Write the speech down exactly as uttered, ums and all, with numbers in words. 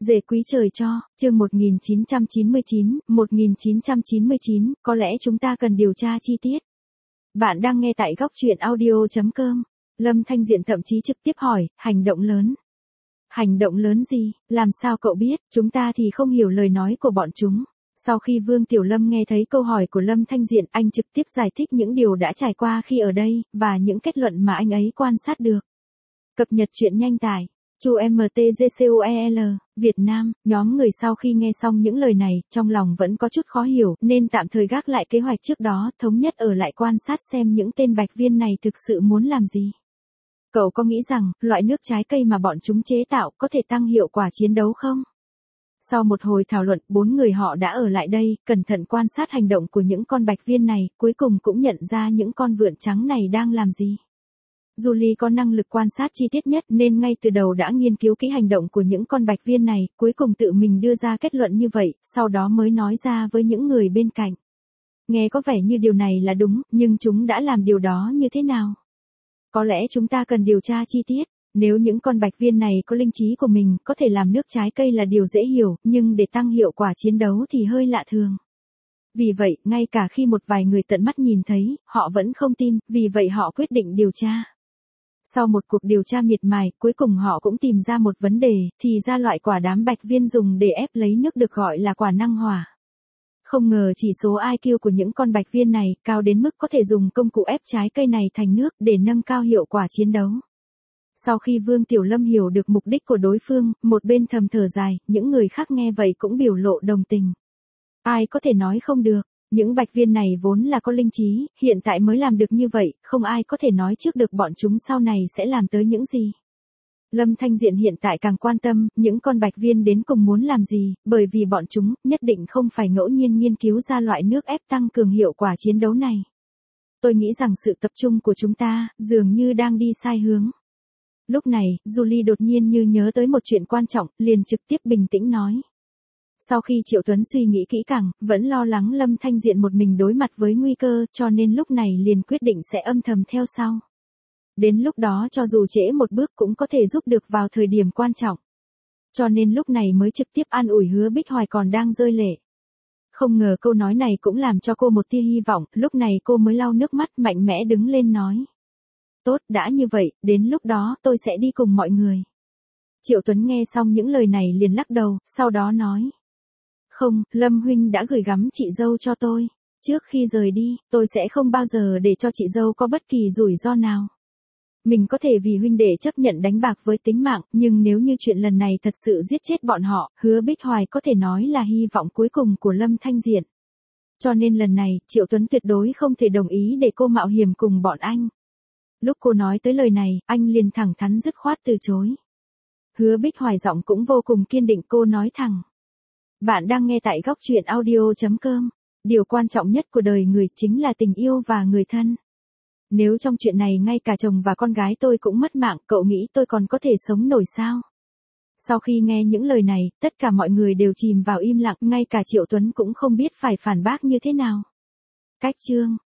Dề quý trời cho, chương một nghìn chín trăm chín mươi chín, một nghìn chín trăm chín mươi chín, có lẽ chúng ta cần điều tra chi tiết. Bạn đang nghe tại góc truyện audio chấm com. Lâm Thanh Diện thậm chí trực tiếp hỏi, hành động lớn. Hành động lớn gì, làm sao cậu biết, chúng ta thì không hiểu lời nói của bọn chúng. Sau khi Vương Tiểu Lâm nghe thấy câu hỏi của Lâm Thanh Diện, anh trực tiếp giải thích những điều đã trải qua khi ở đây, và những kết luận mà anh ấy quan sát được. Cập nhật truyện nhanh tải. Chu em tê giê xê o e lờ, Việt Nam, nhóm người sau khi nghe xong những lời này, trong lòng vẫn có chút khó hiểu, nên tạm thời gác lại kế hoạch trước đó, thống nhất ở lại quan sát xem những tên bạch viên này thực sự muốn làm gì. Cậu có nghĩ rằng, loại nước trái cây mà bọn chúng chế tạo có thể tăng hiệu quả chiến đấu không? Sau một hồi thảo luận, bốn người họ đã ở lại đây, cẩn thận quan sát hành động của những con bạch viên này, cuối cùng cũng nhận ra những con vượn trắng này đang làm gì. Julie có năng lực quan sát chi tiết nhất nên ngay từ đầu đã nghiên cứu kỹ hành động của những con bạch viên này, cuối cùng tự mình đưa ra kết luận như vậy, sau đó mới nói ra với những người bên cạnh. Nghe có vẻ như điều này là đúng, nhưng chúng đã làm điều đó như thế nào? Có lẽ chúng ta cần điều tra chi tiết. Nếu những con bạch viên này có linh trí của mình, có thể làm nước trái cây là điều dễ hiểu, nhưng để tăng hiệu quả chiến đấu thì hơi lạ thường. Vì vậy, ngay cả khi một vài người tận mắt nhìn thấy, họ vẫn không tin, vì vậy họ quyết định điều tra. Sau một cuộc điều tra miệt mài, cuối cùng họ cũng tìm ra một vấn đề, thì ra loại quả đám bạch viên dùng để ép lấy nước được gọi là quả năng hỏa. Không ngờ chỉ số i kiu của những con bạch viên này cao đến mức có thể dùng công cụ ép trái cây này thành nước để nâng cao hiệu quả chiến đấu. Sau khi Vương Tiểu Lâm hiểu được mục đích của đối phương, một bên thầm thở dài, những người khác nghe vậy cũng biểu lộ đồng tình. Ai có thể nói không được, những bạch viên này vốn là có linh trí, hiện tại mới làm được như vậy, không ai có thể nói trước được bọn chúng sau này sẽ làm tới những gì. Lâm Thanh Diện hiện tại càng quan tâm, những con bạch viên đến cùng muốn làm gì, bởi vì bọn chúng nhất định không phải ngẫu nhiên nghiên cứu ra loại nước ép tăng cường hiệu quả chiến đấu này. Tôi nghĩ rằng sự tập trung của chúng ta, dường như đang đi sai hướng. Lúc này, Julie đột nhiên như nhớ tới một chuyện quan trọng, liền trực tiếp bình tĩnh nói. Sau khi Triệu Tuấn suy nghĩ kỹ càng, vẫn lo lắng Lâm Thanh Diện một mình đối mặt với nguy cơ, cho nên lúc này liền quyết định sẽ âm thầm theo sau. Đến lúc đó cho dù trễ một bước cũng có thể giúp được vào thời điểm quan trọng. Cho nên lúc này mới trực tiếp an ủi Hứa Bích Hoài còn đang rơi lệ. Không ngờ câu nói này cũng làm cho cô một tia hy vọng, lúc này cô mới lau nước mắt mạnh mẽ đứng lên nói. Tốt, đã như vậy, đến lúc đó tôi sẽ đi cùng mọi người. Triệu Tuấn nghe xong những lời này liền lắc đầu, sau đó nói. Không, Lâm huynh đã gửi gắm chị dâu cho tôi. Trước khi rời đi, tôi sẽ không bao giờ để cho chị dâu có bất kỳ rủi ro nào. Mình có thể vì huynh đệ chấp nhận đánh bạc với tính mạng, nhưng nếu như chuyện lần này thật sự giết chết bọn họ, Hứa Bích Hoài có thể nói là hy vọng cuối cùng của Lâm Thanh Diện. Cho nên lần này, Triệu Tuấn tuyệt đối không thể đồng ý để cô mạo hiểm cùng bọn anh. Lúc cô nói tới lời này, anh liền thẳng thắn dứt khoát từ chối. Hứa Bích Hoài giọng cũng vô cùng kiên định, cô nói thẳng. Bạn đang nghe tại góc truyện audio chấm com. Điều quan trọng nhất của đời người chính là tình yêu và người thân. Nếu trong chuyện này ngay cả chồng và con gái tôi cũng mất mạng, cậu nghĩ tôi còn có thể sống nổi sao? Sau khi nghe những lời này, tất cả mọi người đều chìm vào im lặng, ngay cả Triệu Tuấn cũng không biết phải phản bác như thế nào. Cách chương